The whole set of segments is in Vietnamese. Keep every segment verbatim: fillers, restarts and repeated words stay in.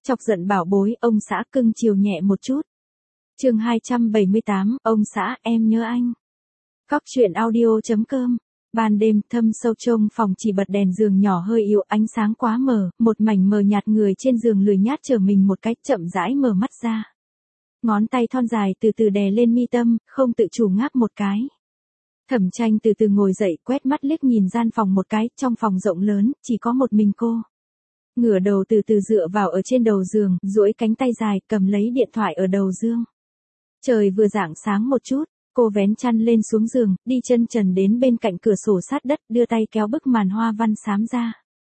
Chọc giận bảo bối, ông xã cưng chiều nhẹ một chút. Chương hai trăm bảy mươi tám, ông xã, em nhớ anh. Cóc truyện audio chấm com. Ban đêm thâm sâu trong phòng chỉ bật đèn giường nhỏ hơi yếu, ánh sáng quá mờ, một mảnh mờ nhạt, người trên giường lười nhác trở mình một cách chậm rãi mở mắt ra. Ngón tay thon dài từ từ đè lên mi tâm, không tự chủ ngáp một cái. Thẩm Tranh từ từ ngồi dậy, quét mắt liếc nhìn gian phòng một cái, trong phòng rộng lớn, chỉ có một mình cô. Ngửa đầu từ từ dựa vào ở trên đầu giường, duỗi cánh tay dài, cầm lấy điện thoại ở đầu giường. Trời vừa rạng sáng một chút, cô vén chăn lên xuống giường, đi chân trần đến bên cạnh cửa sổ sát đất, đưa tay kéo bức màn hoa văn xám ra.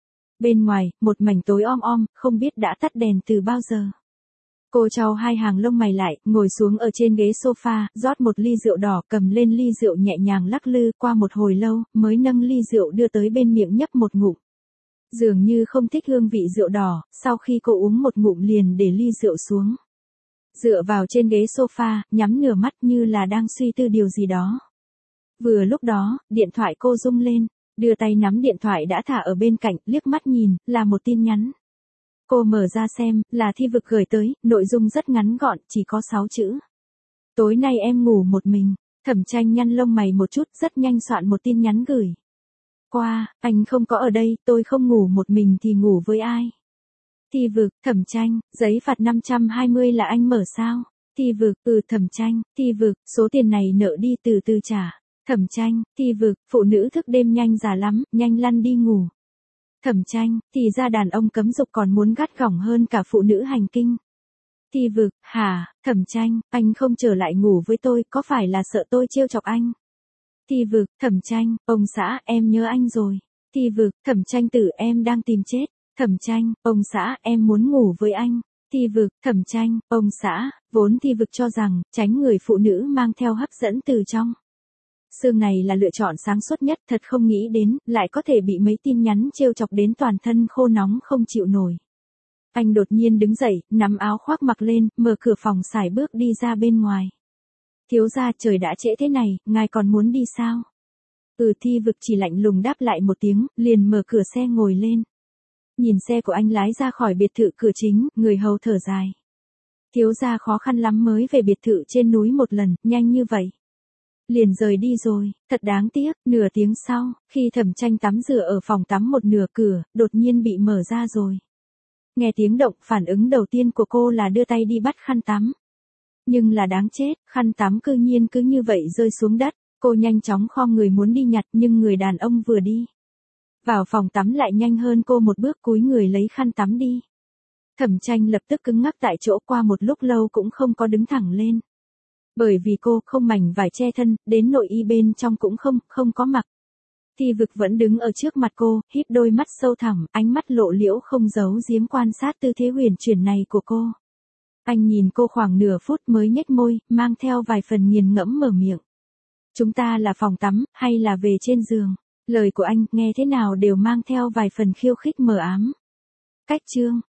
Bên ngoài, một mảnh tối om om, không biết đã tắt đèn từ bao giờ. Cô chau hai hàng lông mày lại, ngồi xuống ở trên ghế sofa, rót một ly rượu đỏ, cầm lên ly rượu nhẹ nhàng lắc lư, qua một hồi lâu, mới nâng ly rượu đưa tới bên miệng nhấp một ngụm. Dường như không thích hương vị rượu đỏ, sau khi cô uống một ngụm liền để ly rượu xuống. Dựa vào trên ghế sofa, nhắm nửa mắt như là đang suy tư điều gì đó. Vừa lúc đó, điện thoại cô rung lên, đưa tay nắm điện thoại đã thả ở bên cạnh, liếc mắt nhìn, là một tin nhắn. Cô mở ra xem, là Thi Vực gửi tới, nội dung rất ngắn gọn, chỉ có sáu chữ. Tối nay em ngủ một mình. Thẩm Tranh nhăn lông mày một chút, rất nhanh soạn một tin nhắn gửi. Qua, anh không có ở đây, tôi không ngủ một mình thì ngủ với ai? Thi Vực, Thẩm Tranh, giấy phạt năm trăm hai mươi là anh mở sao? Thi Vực, ừ. Thẩm Tranh, Thi Vực, số tiền này nợ đi từ từ trả. Thẩm Tranh, Thi Vực, phụ nữ thức đêm nhanh già lắm, nhanh lăn đi ngủ. Thẩm Tranh, thì ra đàn ông cấm dục còn muốn gắt gỏng hơn cả phụ nữ hành kinh. Thi Vực, hả? Thẩm Tranh, anh không trở lại ngủ với tôi, có phải là sợ tôi trêu chọc anh? Thi Vực, Thẩm Tranh, ông xã, em nhớ anh rồi. Thi Vực, Thẩm Tranh tử, em đang tìm chết. Thẩm Tranh, ông xã, em muốn ngủ với anh. Thi Vực, Thẩm Tranh, ông xã, vốn Thi Vực cho rằng, tránh người phụ nữ mang theo hấp dẫn từ trong xương này là lựa chọn sáng suốt nhất, thật không nghĩ đến, lại có thể bị mấy tin nhắn trêu chọc đến toàn thân khô nóng không chịu nổi. Anh đột nhiên đứng dậy, nắm áo khoác mặc lên, mở cửa phòng sải bước đi ra bên ngoài. Thiếu gia, trời đã trễ thế này, ngài còn muốn đi sao? Ừ. Thi Vực chỉ lạnh lùng đáp lại một tiếng, liền mở cửa xe ngồi lên. Nhìn xe của anh lái ra khỏi biệt thự cửa chính, người hầu thở dài. Thiếu gia khó khăn lắm mới về biệt thự trên núi một lần, nhanh như vậy. Liền rời đi rồi, thật đáng tiếc. Nửa tiếng sau, khi Thẩm Tranh tắm rửa ở phòng tắm một nửa cửa, đột nhiên bị mở ra rồi. Nghe tiếng động, phản ứng đầu tiên của cô là đưa tay đi bắt khăn tắm. Nhưng là đáng chết, khăn tắm cư nhiên cứ như vậy rơi xuống đất. Cô nhanh chóng khom người muốn đi nhặt, nhưng người đàn ông vừa đi vào phòng tắm lại nhanh hơn cô một bước, cúi người lấy khăn tắm đi. Thẩm Tranh lập tức cứng ngắc tại chỗ, qua một lúc lâu cũng không có đứng thẳng lên. Bởi vì cô không mảnh vải che thân, đến nội y bên trong cũng không, không có mặc. Thi Vực vẫn đứng ở trước mặt cô, híp đôi mắt sâu thẳm, ánh mắt lộ liễu không giấu giếm quan sát tư thế huyền chuyển này của cô. Anh nhìn cô khoảng nửa phút mới nhếch môi, mang theo vài phần nghiền ngẫm mở miệng. Chúng ta là phòng tắm, hay là về trên giường? Lời của anh, nghe thế nào đều mang theo vài phần khiêu khích mờ ám. Cách chương.